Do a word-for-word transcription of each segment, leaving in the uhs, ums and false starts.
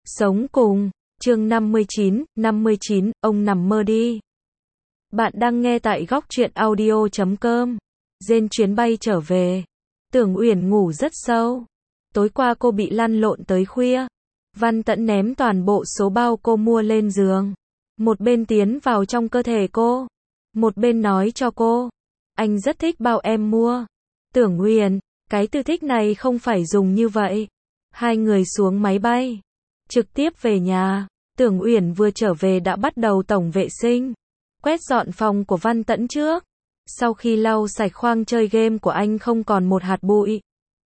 Sống cùng, chương năm mươi chín, năm mươi chín, ông nằm mơ đi. Bạn đang nghe tại góc truyện audio chấm com. Trên chuyến bay trở về, Tưởng Uyển ngủ rất sâu. Tối qua cô bị lăn lộn tới khuya. Văn Tẫn ném toàn bộ số bao cô mua lên giường. Một bên tiến vào trong cơ thể cô, một bên nói cho cô, anh rất thích bao em mua. Tưởng Uyển, cái từ thích này không phải dùng như vậy. Hai người xuống máy bay, trực tiếp về nhà. Tưởng Uyển vừa trở về đã bắt đầu tổng vệ sinh, quét dọn phòng của Văn Tẫn trước. Sau khi lau sạch khoang chơi game của anh không còn một hạt bụi,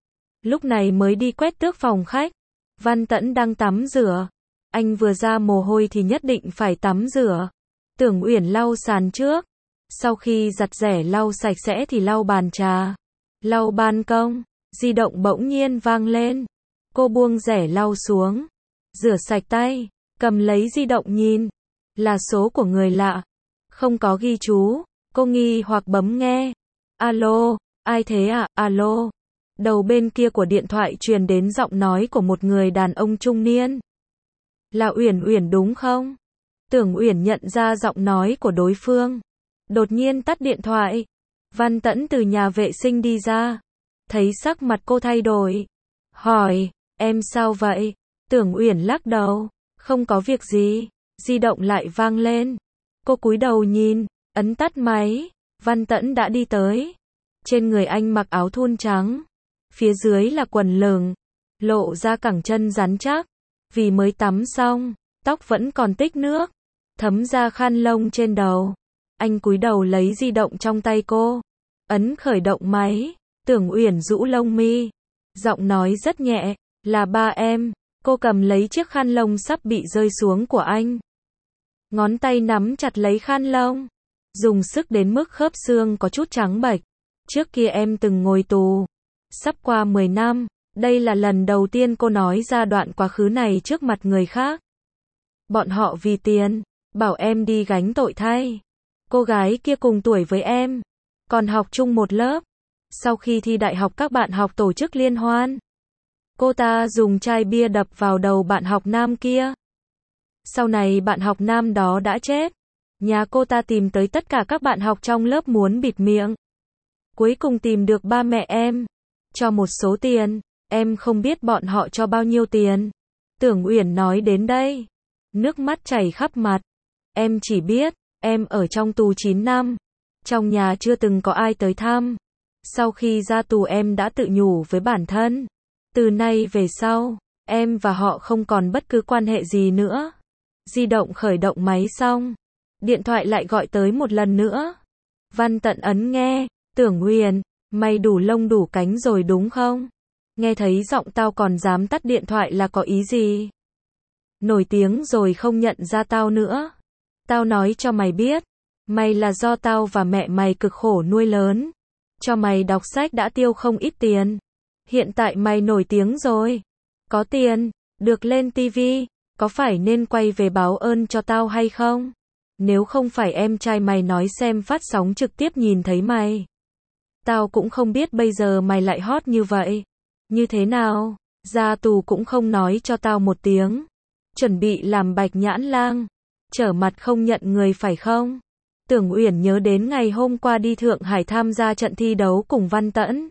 lúc này mới đi quét tước phòng khách. Văn Tẫn đang tắm rửa. Anh vừa ra mồ hôi thì nhất định phải tắm rửa. Tưởng Uyển lau sàn trước. Sau khi giặt rẻ lau sạch sẽ thì lau bàn trà, lau ban công. Di động bỗng nhiên vang lên. Cô buông rẻ lau xuống, rửa sạch tay, cầm lấy di động nhìn. Là số của người lạ, không có ghi chú. Cô nghi hoặc bấm nghe. Alo, ai thế ạ? À? Alo. Đầu bên kia của điện thoại truyền đến giọng nói của một người đàn ông trung niên. Là Uyển Uyển đúng không? Tưởng Uyển nhận ra giọng nói của đối phương, đột nhiên tắt điện thoại. Văn Tẫn từ nhà vệ sinh đi ra, thấy sắc mặt cô thay đổi, hỏi, em sao vậy? Tưởng Uyển lắc đầu, không có việc gì. Di động lại vang lên. Cô cúi đầu nhìn, ấn tắt máy. Văn Tẫn đã đi tới. Trên người anh mặc áo thun trắng, phía dưới là quần lửng, lộ ra cẳng chân rắn chắc. Vì mới tắm xong, tóc vẫn còn tích nước, thấm ra khăn lông trên đầu. Anh cúi đầu lấy di động trong tay cô, ấn khởi động máy. Tưởng Uyển rũ lông mi, giọng nói rất nhẹ, là ba em. Cô cầm lấy chiếc khăn lông sắp bị rơi xuống của anh, ngón tay nắm chặt lấy khăn lông, dùng sức đến mức khớp xương có chút trắng bệch. Trước kia em từng ngồi tù, sắp qua mười năm. Đây là lần đầu tiên cô nói ra đoạn quá khứ này trước mặt người khác. Bọn họ vì tiền, bảo em đi gánh tội thay. Cô gái kia cùng tuổi với em, còn học chung một lớp. Sau khi thi đại học các bạn học tổ chức liên hoan. Cô ta dùng chai bia đập vào đầu bạn học nam kia. Sau này bạn học nam đó đã chết. Nhà cô ta tìm tới tất cả các bạn học trong lớp muốn bịt miệng. Cuối cùng tìm được ba mẹ em, cho một số tiền. Em không biết bọn họ cho bao nhiêu tiền. Tưởng Uyển nói đến đây, nước mắt chảy khắp mặt. Em chỉ biết, em ở trong tù chín năm. Trong nhà chưa từng có ai tới thăm. Sau khi ra tù em đã tự nhủ với bản thân, từ nay về sau, em và họ không còn bất cứ quan hệ gì nữa. Di động khởi động máy xong, điện thoại lại gọi tới một lần nữa. Văn Tẫn ấn nghe. Tưởng Uyển, mày đủ lông đủ cánh rồi đúng không? Nghe thấy giọng tao còn dám tắt điện thoại là có ý gì? Nổi tiếng rồi không nhận ra tao nữa. Tao nói cho mày biết, mày là do tao và mẹ mày cực khổ nuôi lớn. Cho mày đọc sách đã tiêu không ít tiền. Hiện tại mày nổi tiếng rồi, có tiền, được lên tivi, có phải nên quay về báo ơn cho tao hay không? Nếu không phải em trai mày nói xem phát sóng trực tiếp nhìn thấy mày, tao cũng không biết bây giờ mày lại hot như vậy. Như thế nào, ra tù cũng không nói cho tao một tiếng. Chuẩn bị làm bạch nhãn lang, trở mặt không nhận người phải không? Tưởng Uyển nhớ đến ngày hôm qua đi Thượng Hải tham gia trận thi đấu cùng Văn Tẫn.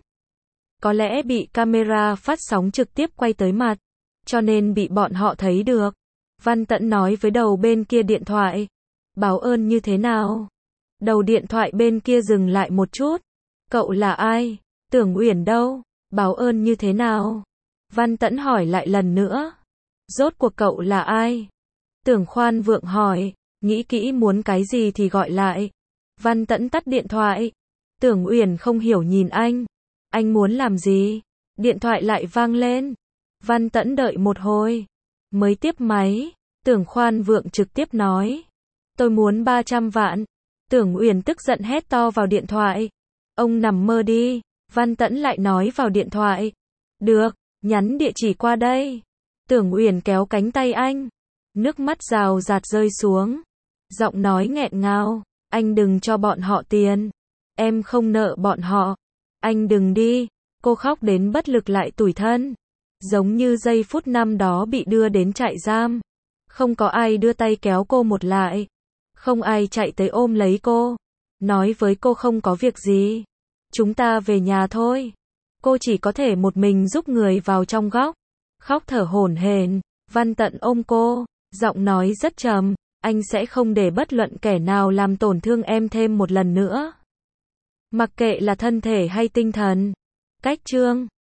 Có lẽ bị camera phát sóng trực tiếp quay tới mặt, cho nên bị bọn họ thấy được. Văn Tẫn nói với đầu bên kia điện thoại, báo ơn như thế nào? Đầu điện thoại bên kia dừng lại một chút. Cậu là ai? Tưởng Uyển đâu? Báo ơn như thế nào? Văn Tẫn hỏi lại lần nữa. Rốt cuộc cậu là ai? Tưởng Khoan Vượng hỏi, nghĩ kỹ muốn cái gì thì gọi lại. Văn Tẫn tắt điện thoại. Tưởng Uyển không hiểu nhìn anh. Anh muốn làm gì? Điện thoại lại vang lên. Văn Tẫn đợi một hồi, mới tiếp máy. Tưởng Khoan Vượng trực tiếp nói, tôi muốn ba trăm vạn. Tưởng Uyển tức giận hét to vào điện thoại. Ông nằm mơ đi. Văn Tẫn lại nói vào điện thoại. Được, nhắn địa chỉ qua đây. Tưởng Uyển kéo cánh tay anh. Nước mắt rào rạt rơi xuống. Giọng nói nghẹn ngào. Anh đừng cho bọn họ tiền. Em không nợ bọn họ. Anh đừng đi. Cô khóc đến bất lực lại tủi thân. Giống như giây phút năm đó bị đưa đến trại giam. Không có ai đưa tay kéo cô một lại. Không ai chạy tới ôm lấy cô. Nói với cô không có việc gì. Chúng ta về nhà thôi. Cô chỉ có thể một mình giúp người vào trong góc. Khóc thở hổn hển. Văn Tận ôm cô. Giọng nói rất trầm. Anh sẽ không để bất luận kẻ nào làm tổn thương em thêm một lần nữa. Mặc kệ là thân thể hay tinh thần. Cách chương